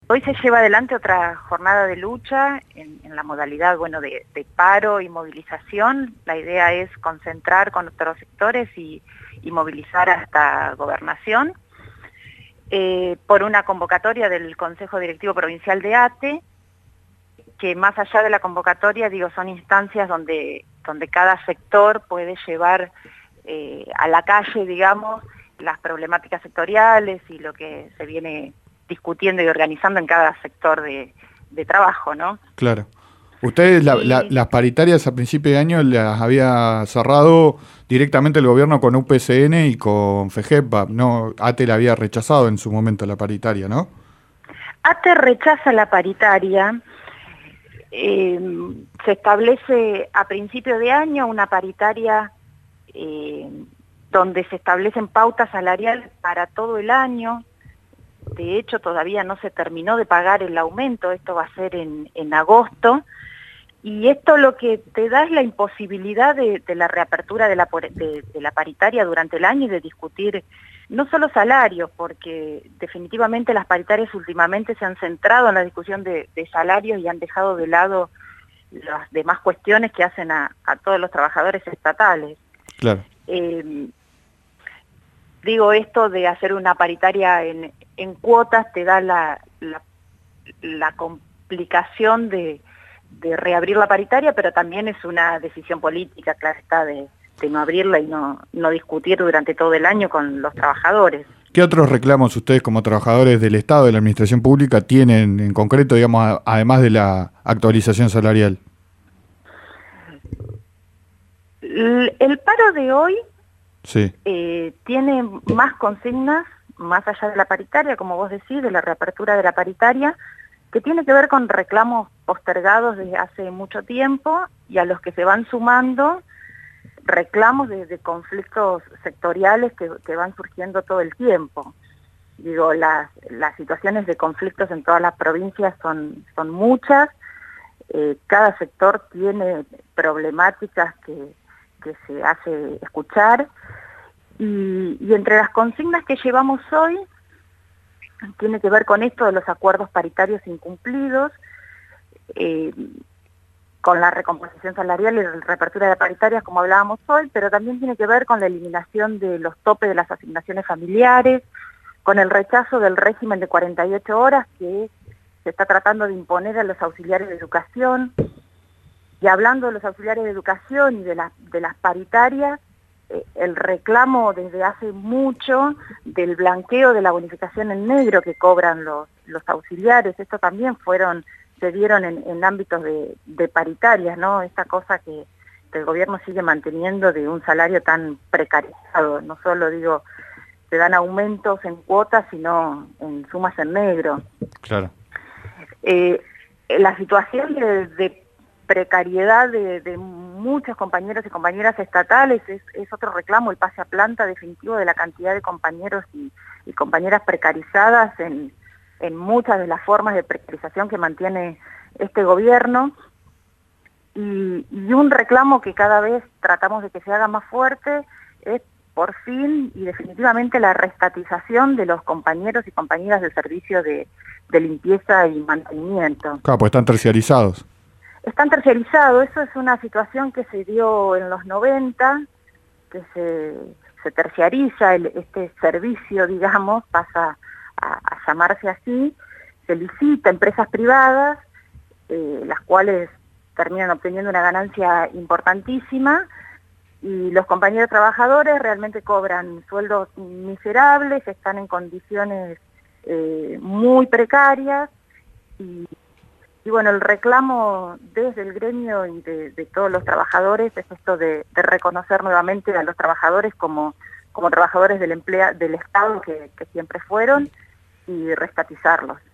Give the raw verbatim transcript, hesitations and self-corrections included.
Hoy se lleva adelante otra jornada de lucha en, en la modalidad bueno, de, de paro y movilización. La idea es concentrar con otros sectores y, y movilizar hasta Gobernación eh, por una convocatoria del Consejo Directivo Provincial de ATE, que más allá de la convocatoria, digo, son instancias donde, donde cada sector puede llevar eh, a la calle, digamos, las problemáticas sectoriales y lo que se viene discutiendo y organizando en cada sector de, de trabajo, ¿no? Claro. Ustedes la, Y, la, las paritarias a principio de año las había cerrado directamente el gobierno con U P C N y con FEGEPA, ¿no? ATE la había rechazado en su momento la paritaria, ¿no? ATE rechaza la paritaria. Eh, se establece a principio de año una paritaria eh, donde se establecen pautas salariales para todo el año. De hecho, todavía no se terminó de pagar el aumento, esto va a ser en, en agosto, y esto lo que te da es la imposibilidad de, de la reapertura de la, de, de la paritaria durante el año y de discutir no solo salarios, porque definitivamente las paritarias últimamente se han centrado en la discusión de, de salarios y han dejado de lado las demás cuestiones que hacen a, a todos los trabajadores estatales. Claro. Eh, digo, esto de hacer una paritaria en, en cuotas te da la, la, la complicación de, de reabrir la paritaria, pero también es una decisión política, claro está, de, de no abrirla y no, no discutir durante todo el año con los trabajadores. ¿Qué otros reclamos ustedes como trabajadores del Estado, de la Administración Pública, tienen en concreto, digamos, a, además de la actualización salarial? El, el paro de hoy Sí. eh, tiene más consignas, más allá de la paritaria, como vos decís, de la reapertura de la paritaria, que tiene que ver con reclamos postergados desde hace mucho tiempo y a los que se van sumando reclamos de, de conflictos sectoriales que, que van surgiendo todo el tiempo. Digo, las, las situaciones de conflictos en todas las provincias son, son muchas, eh, cada sector tiene problemáticas que, que se hace escuchar, y, y entre las consignas que llevamos hoy tiene que ver con esto de los acuerdos paritarios incumplidos, eh, con la recomposición salarial y la reapertura de paritarias, como hablábamos hoy, pero también tiene que ver con la eliminación de los topes de las asignaciones familiares, con el rechazo del régimen de cuarenta y ocho horas que se está tratando de imponer a los auxiliares de educación. Y hablando de los auxiliares de educación y de, la, de las paritarias, eh, el reclamo desde hace mucho del blanqueo de la bonificación en negro que cobran los, los auxiliares, esto también fueron... se dieron en, en ámbitos de, de paritarias, ¿no? Esta cosa que, que el gobierno sigue manteniendo de un salario tan precarizado, no solo, digo, se dan aumentos en cuotas, sino en sumas en negro. Claro. Eh, la situación de, de precariedad de, de muchos compañeros y compañeras estatales es, es otro reclamo, el pase a planta definitivo de la cantidad de compañeros y, y compañeras precarizadas en en muchas de las formas de precarización que mantiene este gobierno, y, y un reclamo que cada vez tratamos de que se haga más fuerte es por fin y definitivamente la reestatización de los compañeros y compañeras del servicio de, de limpieza y mantenimiento. Claro, pues están terciarizados. Están terciarizados, eso es una situación que se dio en los noventa, que se, se terciariza el, este servicio, digamos, pasa A, a llamarse así, se licita a empresas privadas, eh, las cuales terminan obteniendo una ganancia importantísima, y los compañeros trabajadores realmente cobran sueldos miserables, están en condiciones eh, muy precarias, y, y bueno, el reclamo desde el gremio y de, de todos los trabajadores es esto de, de reconocer nuevamente a los trabajadores como, como trabajadores del, emplea, del Estado que, que siempre fueron, y restatizarlos.